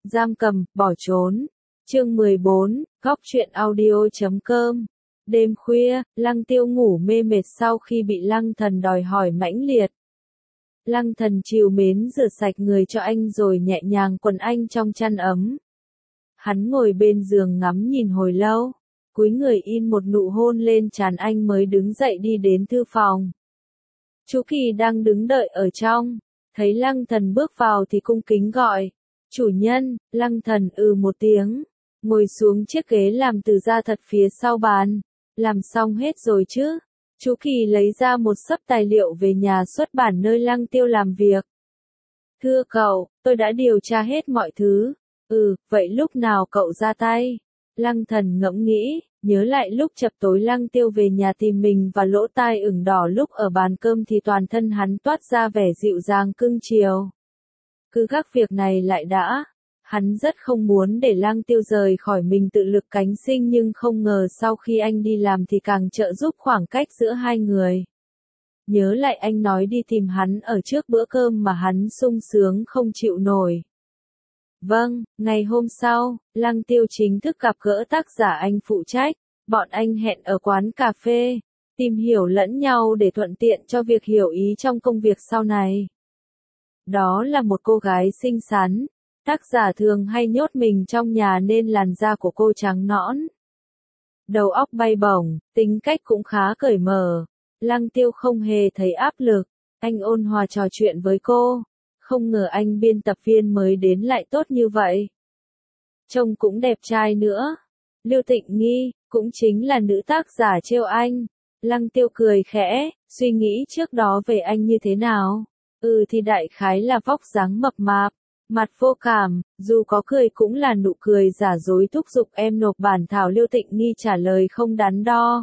giam cầm, bỏ trốn. Chương 14, Góc truyện audio.com. Đêm khuya, Lăng Tiêu ngủ mê mệt sau khi bị Lăng Thần đòi hỏi mãnh liệt. Lăng Thần trìu mến rửa sạch người cho anh rồi nhẹ nhàng quần anh trong chăn ấm. Hắn ngồi bên giường ngắm nhìn hồi lâu, cúi người in một nụ hôn lên trán anh mới đứng dậy đi đến thư phòng. Chú Kỳ đang đứng đợi ở trong, thấy Lăng Thần bước vào thì cung kính gọi, chủ nhân. Lăng Thần một tiếng, ngồi xuống chiếc ghế làm từ da thật phía sau bàn. Làm xong hết rồi chứ? Chú Kỳ lấy ra một xấp tài liệu về nhà xuất bản nơi Lăng Tiêu làm việc. Thưa cậu, tôi đã điều tra hết mọi thứ. Vậy lúc nào cậu ra tay? Lăng Thần ngẫm nghĩ, nhớ lại lúc chập tối Lăng Tiêu về nhà tìm mình và lỗ tai ửng đỏ lúc ở bàn cơm thì toàn thân hắn toát ra vẻ dịu dàng cưng chiều. Cứ gác việc này lại đã. Hắn rất không muốn để Lăng Tiêu rời khỏi mình tự lực cánh sinh nhưng không ngờ sau khi anh đi làm thì càng trợ giúp khoảng cách giữa hai người. Nhớ lại anh nói đi tìm hắn ở trước bữa cơm mà hắn sung sướng không chịu nổi. Vâng, ngày hôm sau, Lăng Tiêu chính thức gặp gỡ tác giả anh phụ trách, bọn anh hẹn ở quán cà phê, tìm hiểu lẫn nhau để thuận tiện cho việc hiểu ý trong công việc sau này. Đó là một cô gái xinh xắn. Tác giả thường hay nhốt mình trong nhà nên làn da của cô trắng nõn. Đầu óc bay bổng, tính cách cũng khá cởi mở. Lăng Tiêu không hề thấy áp lực, anh ôn hòa trò chuyện với cô. Không ngờ anh biên tập viên mới đến lại tốt như vậy. Trông cũng đẹp trai nữa. Lưu Tịnh Nghi, cũng chính là nữ tác giả trêu anh. Lăng Tiêu cười khẽ, suy nghĩ trước đó về anh như thế nào? Thì đại khái là vóc dáng mập mạp. Mặt vô cảm, dù có cười cũng là nụ cười giả dối thúc giục em nộp bản thảo. Lưu Tịnh Nghi trả lời không đắn đo.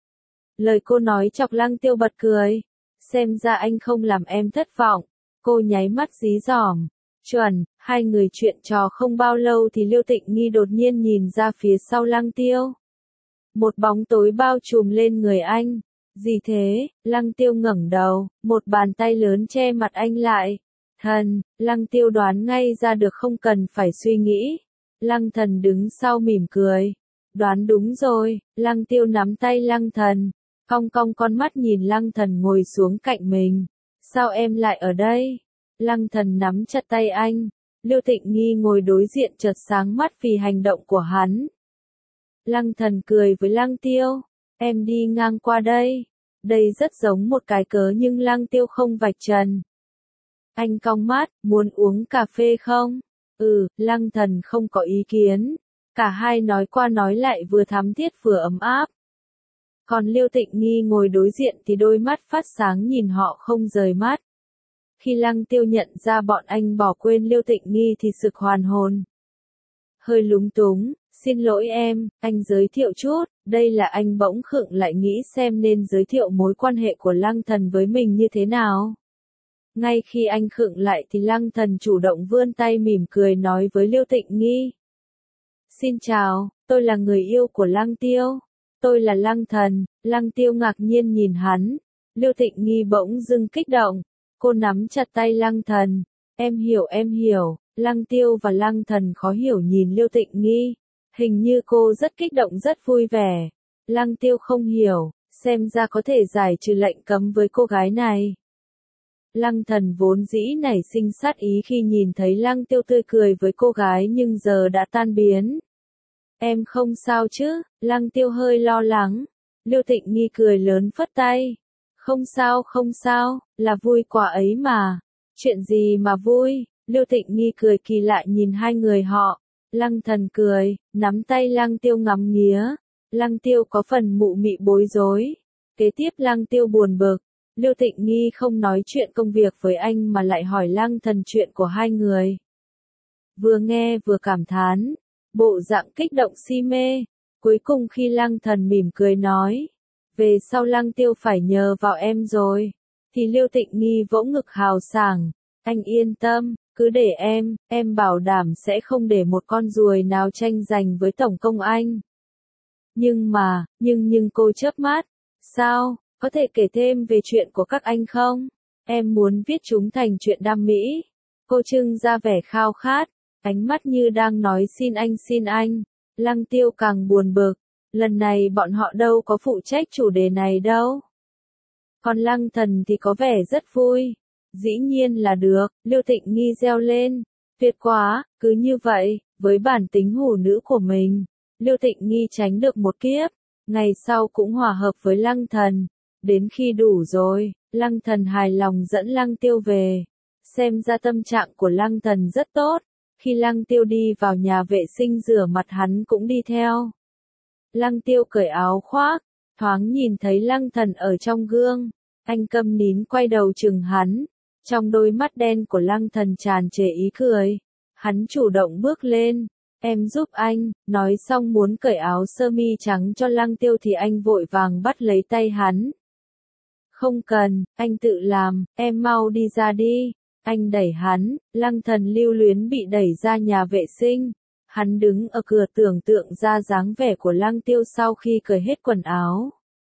Lời cô nói chọc Lăng Tiêu bật cười. Xem ra anh không làm em thất vọng. Cô nháy mắt dí dỏm. Chuẩn, hai người chuyện trò không bao lâu thì Lưu Tịnh Nghi đột nhiên nhìn ra phía sau Lăng Tiêu. Một bóng tối bao trùm lên người anh. Gì thế? Lăng Tiêu ngẩng đầu, một bàn tay lớn che mặt anh lại. Thần, Lăng Tiêu đoán ngay ra được không cần phải suy nghĩ. Lăng Thần đứng sau mỉm cười. Đoán đúng rồi. Lăng Tiêu nắm tay Lăng Thần, cong cong con mắt nhìn Lăng Thần ngồi xuống cạnh mình. Sao em lại ở đây? Lăng Thần nắm chặt tay anh. Lưu Tịnh Nghi ngồi đối diện chợt sáng mắt vì hành động của hắn. Lăng Thần cười với Lăng Tiêu. Em đi ngang qua đây. Đây rất giống một cái cớ nhưng Lăng Tiêu không vạch trần. Anh cong mắt, muốn uống cà phê không? Lăng Thần không có ý kiến. Cả hai nói qua nói lại vừa thắm thiết vừa ấm áp. Còn Lưu Tịnh Nghi ngồi đối diện thì đôi mắt phát sáng nhìn họ không rời mắt. Khi Lăng Tiêu nhận ra bọn anh bỏ quên Lưu Tịnh Nghi thì sực hoàn hồn. Hơi lúng túng, xin lỗi em, anh giới thiệu chút, đây là anh. Bỗng khựng lại nghĩ xem nên giới thiệu mối quan hệ của Lăng Thần với mình như thế nào. Ngay khi anh khựng lại thì Lăng Thần chủ động vươn tay mỉm cười nói với Lưu Tịnh Nghi. Xin chào, tôi là người yêu của Lăng Tiêu. Tôi là Lăng Thần. Lăng Tiêu ngạc nhiên nhìn hắn. Lưu Tịnh Nghi bỗng dưng kích động. Cô nắm chặt tay Lăng Thần. Em hiểu. Lăng Tiêu và Lăng Thần khó hiểu nhìn Lưu Tịnh Nghi. Hình như cô rất kích động rất vui vẻ. Lăng Tiêu không hiểu, xem ra có thể giải trừ lệnh cấm với cô gái này. Lăng Thần vốn dĩ nảy sinh sát ý khi nhìn thấy Lăng Tiêu tươi cười với cô gái nhưng giờ đã tan biến. Em không sao chứ? Lăng Tiêu hơi lo lắng. Lưu Tịnh Nghi cười lớn phất tay. Không sao, là vui quả ấy mà. Chuyện gì mà vui? Lưu Tịnh Nghi cười kỳ lạ nhìn hai người họ. Lăng Thần cười, nắm tay Lăng Tiêu ngắm nghía. Lăng Tiêu có phần mụ mị bối rối. Kế tiếp Lăng Tiêu buồn bực. Lưu Tịnh Nghi không nói chuyện công việc với anh mà lại hỏi Lăng Thần chuyện của hai người. Vừa nghe vừa cảm thán, bộ dạng kích động si mê. Cuối cùng khi Lăng Thần mỉm cười nói, về sau Lăng Tiêu phải nhờ vào em rồi, thì Lưu Tịnh Nghi vỗ ngực hào sảng, anh yên tâm, cứ để em bảo đảm sẽ không để một con ruồi nào tranh giành với Tổng công anh. Nhưng cô chớp mắt, sao? Có thể kể thêm về chuyện của các anh không? Em muốn viết chúng thành chuyện đam mỹ. Cô trưng ra vẻ khao khát. ánh mắt như đang nói xin anh xin anh. Lăng Tiêu càng buồn bực, lần này bọn họ đâu có phụ trách chủ đề này đâu. Còn Lăng Thần thì có vẻ rất vui. Dĩ nhiên là được, Lưu Thịnh Nghi reo lên. Tuyệt quá, cứ như vậy, với bản tính hủ nữ của mình, Lưu Thịnh Nghi tránh được một kiếp, ngày sau cũng hòa hợp với Lăng Thần. Đến khi đủ rồi, Lăng Thần hài lòng dẫn Lăng Tiêu về. Xem ra tâm trạng của Lăng Thần rất tốt. Khi Lăng Tiêu đi vào nhà vệ sinh rửa mặt hắn cũng đi theo. Lăng Tiêu cởi áo khoác, thoáng nhìn thấy Lăng Thần ở trong gương. Anh câm nín quay đầu chừng hắn. Trong đôi mắt đen của Lăng Thần tràn trề ý cười. Hắn chủ động bước lên. Em giúp anh, nói xong muốn cởi áo sơ mi trắng cho Lăng Tiêu thì anh vội vàng bắt lấy tay hắn. Không cần, anh tự làm, em mau đi ra đi. Anh đẩy hắn, Lăng Thần lưu luyến bị đẩy ra nhà vệ sinh. Hắn đứng ở cửa tưởng tượng ra dáng vẻ của Lăng Tiêu sau khi cởi hết quần áo.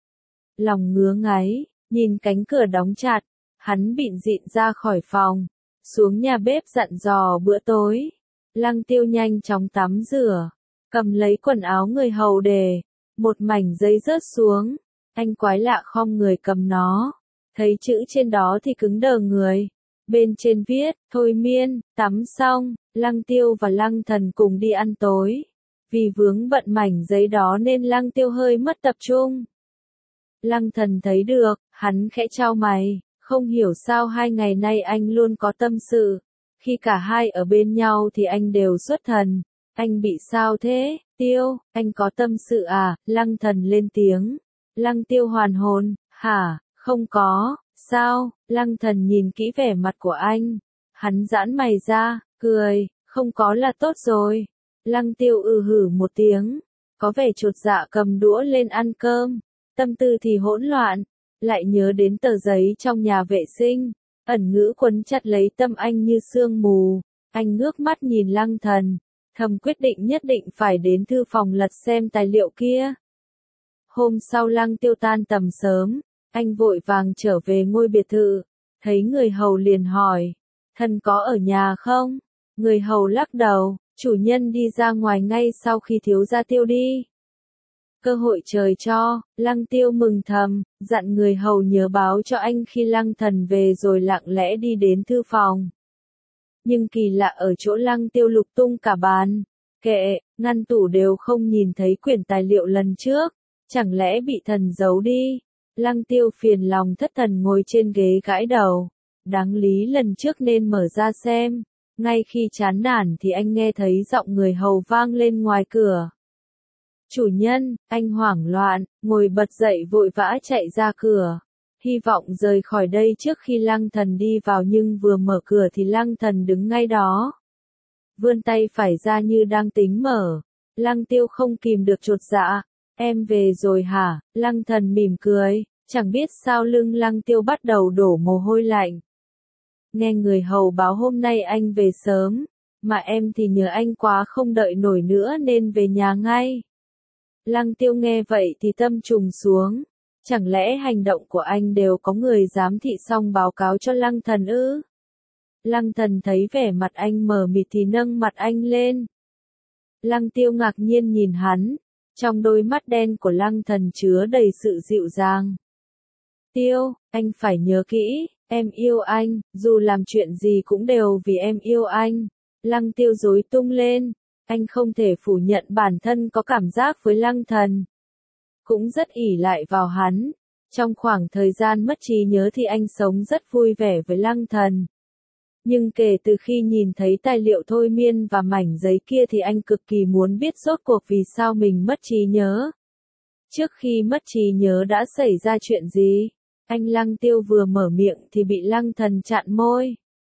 Lòng ngứa ngáy, nhìn cánh cửa đóng chặt, hắn bịn dịn ra khỏi phòng, xuống nhà bếp dặn dò bữa tối. Lăng Tiêu nhanh chóng tắm rửa, cầm lấy quần áo người hầu để, một mảnh giấy rớt xuống, anh quái lạ khom người cầm nó, thấy chữ trên đó thì cứng đờ người. Bên trên viết, thôi miên, tắm xong, Lăng Tiêu và Lăng Thần cùng đi ăn tối. Vì vướng bận mảnh giấy đó nên Lăng Tiêu hơi mất tập trung. Lăng Thần thấy được, hắn khẽ chau mày, không hiểu sao 2 ngày nay anh luôn có tâm sự. Khi cả hai ở bên nhau thì anh đều xuất thần. Anh bị sao thế, Tiêu, anh có tâm sự à? Lăng Thần lên tiếng. Lăng Tiêu hoàn hồn, hả, không có. Sao? Lăng Thần nhìn kỹ vẻ mặt của anh. Hắn giãn mày ra, cười, không có là tốt rồi. Lăng Tiêu hử một tiếng, có vẻ chột dạ cầm đũa lên ăn cơm. Tâm tư thì hỗn loạn, lại nhớ đến tờ giấy trong nhà vệ sinh. Ẩn ngữ quấn chặt lấy tâm anh như sương mù. Anh ngước mắt nhìn Lăng Thần, thầm quyết định nhất định phải đến thư phòng lật xem tài liệu kia. Hôm sau Lăng Tiêu tan tầm sớm. Anh vội vàng trở về ngôi biệt thự, thấy người hầu liền hỏi, thần có ở nhà không? Người hầu lắc đầu, chủ nhân đi ra ngoài ngay sau khi thiếu gia Tiêu đi. Cơ hội trời cho, Lăng Tiêu mừng thầm, dặn người hầu nhớ báo cho anh khi Lăng Thần về rồi lặng lẽ đi đến thư phòng. Nhưng kỳ lạ ở chỗ Lăng Tiêu lục tung cả bàn, kệ, ngăn tủ đều không nhìn thấy quyển tài liệu lần trước, chẳng lẽ bị thần giấu đi? Lăng Tiêu phiền lòng thất thần ngồi trên ghế gãi đầu. Đáng lý lần trước nên mở ra xem. Ngay khi chán nản thì anh nghe thấy giọng người hầu vang lên ngoài cửa. Chủ nhân, anh hoảng loạn, ngồi bật dậy vội vã chạy ra cửa. Hy vọng rời khỏi đây trước khi Lăng Thần đi vào nhưng vừa mở cửa thì Lăng Thần đứng ngay đó. Vươn tay phải ra như đang tính mở. Lăng Tiêu không kìm được chột dạ. Em về rồi hả? Lăng Thần mỉm cười, chẳng biết sao lưng Lăng Tiêu bắt đầu đổ mồ hôi lạnh. Nghe người hầu báo hôm nay anh về sớm, mà em thì nhớ anh quá không đợi nổi nữa nên về nhà ngay. Lăng Tiêu nghe vậy thì tâm trùng xuống, chẳng lẽ hành động của anh đều có người giám thị xong báo cáo cho Lăng Thần ư? Lăng Thần thấy vẻ mặt anh mờ mịt thì nâng mặt anh lên. Lăng Tiêu ngạc nhiên nhìn hắn. Trong đôi mắt đen của Lăng Thần chứa đầy sự dịu dàng. Tiêu, anh phải nhớ kỹ, em yêu anh, dù làm chuyện gì cũng đều vì em yêu anh. Lăng Tiêu rối tung lên, anh không thể phủ nhận bản thân có cảm giác với Lăng Thần. Cũng rất ỷ lại vào hắn. Trong khoảng thời gian mất trí nhớ thì anh sống rất vui vẻ với Lăng Thần. Nhưng kể từ khi nhìn thấy tài liệu thôi miên và mảnh giấy kia thì anh cực kỳ muốn biết rốt cuộc vì sao mình mất trí nhớ. Trước khi mất trí nhớ đã xảy ra chuyện gì? Anh Lăng Tiêu vừa mở miệng thì bị Lăng Thần chặn môi.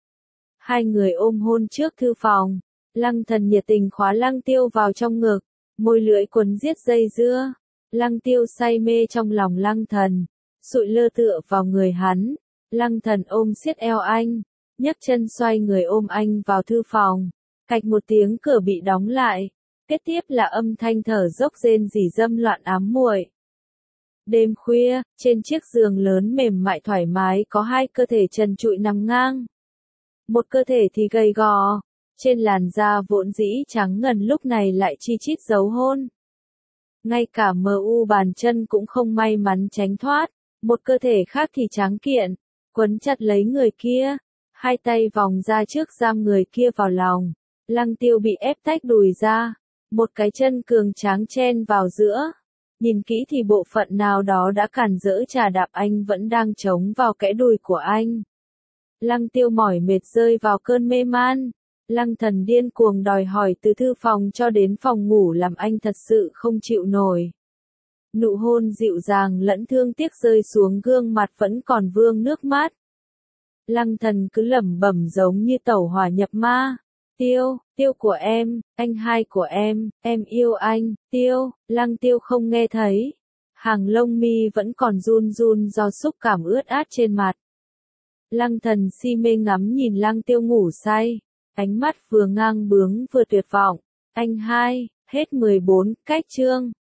Hai người ôm hôn trước thư phòng. Lăng Thần nhiệt tình khóa Lăng Tiêu vào trong ngực, môi lưỡi quấn giết dây dưa. Lăng Tiêu say mê trong lòng Lăng Thần, sụi lơ tựa vào người hắn. Lăng Thần ôm siết eo anh, nhấc chân xoay người ôm anh vào thư phòng. Cạch một tiếng cửa bị đóng lại. Kế tiếp là âm thanh thở dốc rên rỉ dâm loạn ám muội. Đêm khuya, trên chiếc giường lớn mềm mại thoải mái có hai cơ thể trần trụi nằm ngang. Một cơ thể thì gầy gò, Trên làn da vốn dĩ trắng ngần lúc này lại chi chít dấu hôn. Ngay cả MU bàn chân cũng không may mắn tránh thoát, một cơ thể khác thì tráng kiện, quấn chặt lấy người kia, hai tay vòng ra trước giam người kia vào lòng. Lăng Tiêu bị ép tách đùi ra, một cái chân cường tráng chen vào giữa. Nhìn kỹ thì bộ phận nào đó đã cản dỡ trà đạp anh vẫn đang chống vào kẽ đùi của anh. Lăng Tiêu mỏi mệt rơi vào cơn mê man. Lăng Thần điên cuồng đòi hỏi từ thư phòng cho đến phòng ngủ làm anh thật sự không chịu nổi. Nụ hôn dịu dàng lẫn thương tiếc rơi xuống gương mặt vẫn còn vương nước mắt. Lăng Thần cứ lẩm bẩm giống như tẩu hỏa nhập ma. Tiêu, Tiêu của em, anh hai của em yêu anh, Tiêu. Lăng Tiêu không nghe thấy. Hàng lông mi vẫn còn run run do xúc cảm ướt át trên mặt. Lăng Thần si mê ngắm nhìn Lăng Tiêu ngủ say. Ánh mắt vừa ngang bướng vừa tuyệt vọng. Anh hai, hết 14, cách chương.